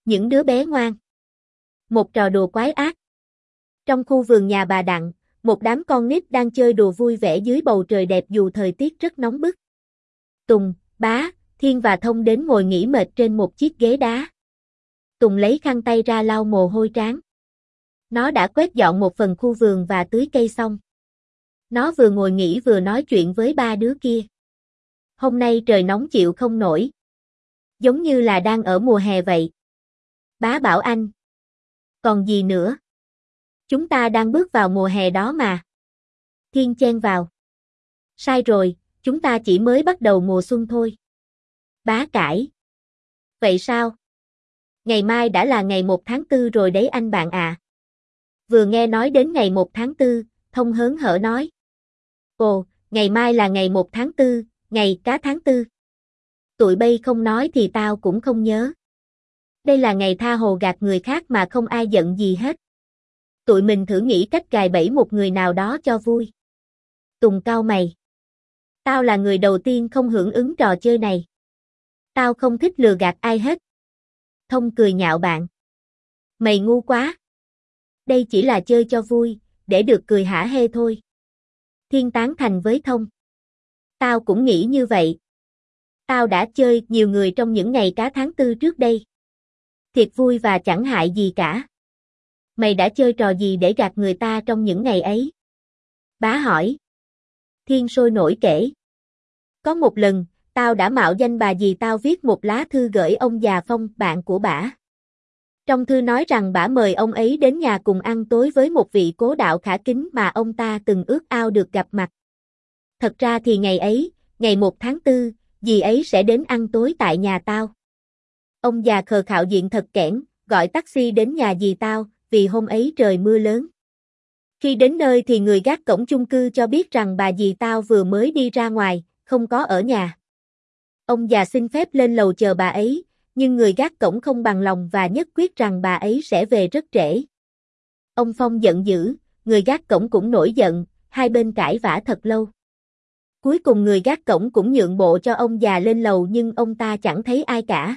Những đứa bé ngoan. Một trò đùa quái ác. Trong khu vườn nhà bà Đặng, một đám con nít đang chơi đùa vui vẻ dưới bầu trời đẹp dù thời tiết rất nóng bức. Tùng, Bá, Thiên và Thông đến ngồi nghỉ mệt trên một chiếc ghế đá. Tùng lấy khăn tay ra lau mồ hôi trán. Nó đã quét dọn một phần khu vườn và tưới cây xong. Nó vừa ngồi nghỉ vừa nói chuyện với ba đứa kia. Hôm nay trời nóng chịu không nổi. Giống như là đang ở mùa hè vậy. Bá bảo anh. Còn gì nữa? Chúng ta đang bước vào mùa hè đó mà. Thiên chen vào. Sai rồi, chúng ta chỉ mới bắt đầu mùa xuân thôi. Bá cãi. Vậy sao? Ngày mai đã là ngày 1 tháng 4 rồi đấy anh bạn à. Vừa nghe nói đến ngày 1 tháng 4, Thông hớn hở nói. Ồ, ngày mai là ngày 1 tháng 4, ngày cá tháng 4. Tụi bay không nói thì tao cũng không nhớ. Đây là ngày tha hồ gạt người khác mà không ai giận gì hết. Tụi mình thử nghĩ cách gài bẫy một người nào đó cho vui. Tùng cau mày. Tao là người đầu tiên không hưởng ứng trò chơi này. Tao không thích lừa gạt ai hết. Thông cười nhạo bạn. Mày ngu quá. Đây chỉ là chơi cho vui, để được cười hả hê thôi. Thiên tán thành với Thông. Tao cũng nghĩ như vậy. Tao đã chơi nhiều người trong những ngày cá tháng 4 trước đây. Thiệt vui và chẳng hại gì cả. Mày đã chơi trò gì để gạt người ta trong những ngày ấy? Bá hỏi. Thiên sôi nổi kể. Có một lần, tao đã mạo danh bà dì tao viết một lá thư gửi ông già Phong, bạn của bả. Trong thư nói rằng bả mời ông ấy đến nhà cùng ăn tối với một vị cố đạo khả kính mà ông ta từng ước ao được gặp mặt. Thật ra thì ngày ấy, ngày 1 tháng 4, dì ấy sẽ đến ăn tối tại nhà tao. Ông già khờ khạo diện thật kẽn, gọi taxi đến nhà dì tao, vì hôm ấy trời mưa lớn. Khi đến nơi thì người gác cổng chung cư cho biết rằng bà dì tao vừa mới đi ra ngoài, không có ở nhà. Ông già xin phép lên lầu chờ bà ấy, nhưng người gác cổng không bằng lòng và nhất quyết rằng bà ấy sẽ về rất trễ. Ông Phong giận dữ, người gác cổng cũng nổi giận, hai bên cãi vã thật lâu. Cuối cùng người gác cổng cũng nhượng bộ cho ông già lên lầu nhưng ông ta chẳng thấy ai cả.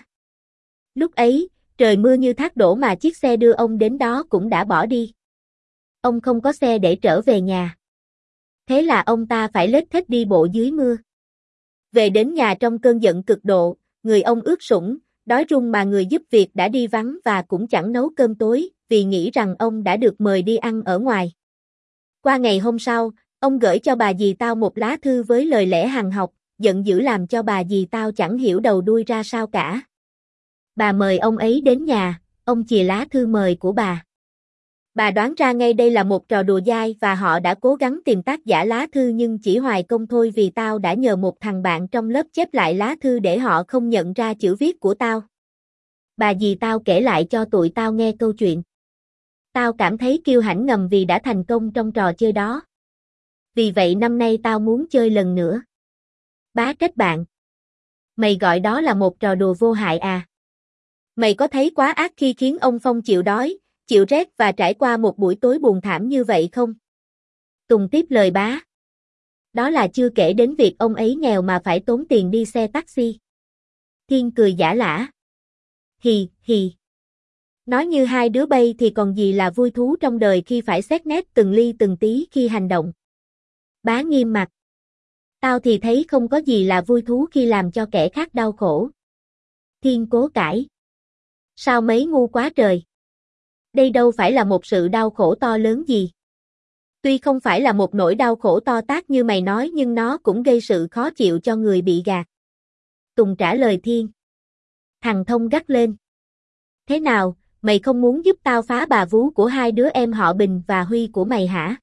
Lúc ấy, trời mưa như thác đổ mà chiếc xe đưa ông đến đó cũng đã bỏ đi. Ông không có xe để trở về nhà. Thế là ông ta phải lết thết đi bộ dưới mưa. Về đến nhà trong cơn giận cực độ, người ông ướt sũng, đói run mà người giúp việc đã đi vắng và cũng chẳng nấu cơm tối, vì nghĩ rằng ông đã được mời đi ăn ở ngoài. Qua ngày hôm sau, ông gửi cho bà dì tao một lá thư với lời lẽ hằn học, giận dữ làm cho bà dì tao chẳng hiểu đầu đuôi ra sao cả. Bà mời ông ấy đến nhà, ông chìa lá thư mời của bà. Bà đoán ra ngay đây là một trò đùa dai và họ đã cố gắng tìm tác giả lá thư nhưng chỉ hoài công thôi vì tao đã nhờ một thằng bạn trong lớp chép lại lá thư để họ không nhận ra chữ viết của tao. Bà dì tao kể lại cho tụi tao nghe câu chuyện. Tao cảm thấy kiêu hãnh ngầm vì đã thành công trong trò chơi đó. Vì vậy năm nay tao muốn chơi lần nữa. Bá kết bạn. Mày gọi đó là một trò đùa vô hại à? Mày có thấy quá ác khi khiến ông Phong chịu đói, chịu rét và trải qua một buổi tối buồn thảm như vậy không? Tùng tiếp lời Bá. Đó là chưa kể đến việc ông ấy nghèo mà phải tốn tiền đi xe taxi. Thiên cười giả lả. Hì, hì. Nói như hai đứa bay thì còn gì là vui thú trong đời khi phải xét nét từng ly từng tí khi hành động. Bá nghiêm mặt. Tao thì thấy không có gì là vui thú khi làm cho kẻ khác đau khổ. Thiên cố cãi. Sao mấy ngu quá trời? Đây đâu phải là một sự đau khổ to lớn gì. Tuy không phải là một nỗi đau khổ to tát như mày nói nhưng nó cũng gây sự khó chịu cho người bị gạt. Tùng trả lời Thiên. Thằng Thông gắt lên. Thế nào, mày không muốn giúp tao phá bà vú của hai đứa em họ Bình và Huy của mày hả?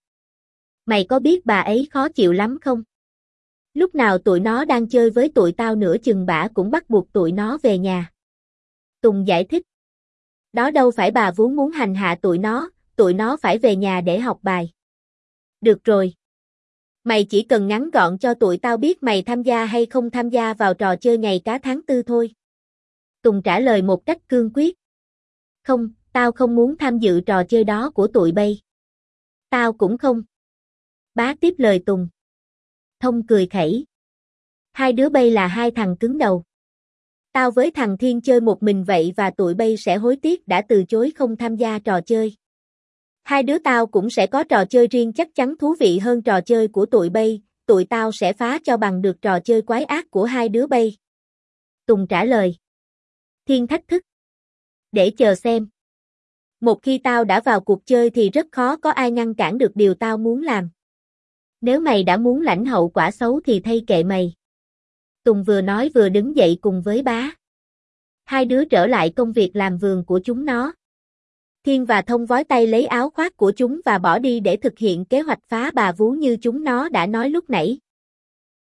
Mày có biết bà ấy khó chịu lắm không? Lúc nào tụi nó đang chơi với tụi tao nửa chừng bả cũng bắt buộc tụi nó về nhà. Tùng giải thích. Đó đâu phải bà vú muốn hành hạ tụi nó phải về nhà để học bài. Được rồi. Mày chỉ cần ngắn gọn cho tụi tao biết mày tham gia hay không tham gia vào trò chơi ngày cá tháng 4 thôi. Tùng trả lời một cách cương quyết. Không, tao không muốn tham dự trò chơi đó của tụi bay. Tao cũng không. Bá tiếp lời Tùng. Thông cười khẩy. Hai đứa bay là hai thằng cứng đầu. Tao với thằng Thiên chơi một mình vậy và tụi bay sẽ hối tiếc đã từ chối không tham gia trò chơi. Hai đứa tao cũng sẽ có trò chơi riêng chắc chắn thú vị hơn trò chơi của tụi bay, tụi tao sẽ phá cho bằng được trò chơi quái ác của hai đứa bay. Tùng trả lời. Thiên thách thức. Để chờ xem. Một khi tao đã vào cuộc chơi thì rất khó có ai ngăn cản được điều tao muốn làm. Nếu mày đã muốn lãnh hậu quả xấu thì thay kệ mày. Tùng vừa nói vừa đứng dậy cùng với bá. Hai đứa trở lại công việc làm vườn của chúng nó. Thiên và Thông vói tay lấy áo khoác của chúng và bỏ đi để thực hiện kế hoạch phá bà vú như chúng nó đã nói lúc nãy.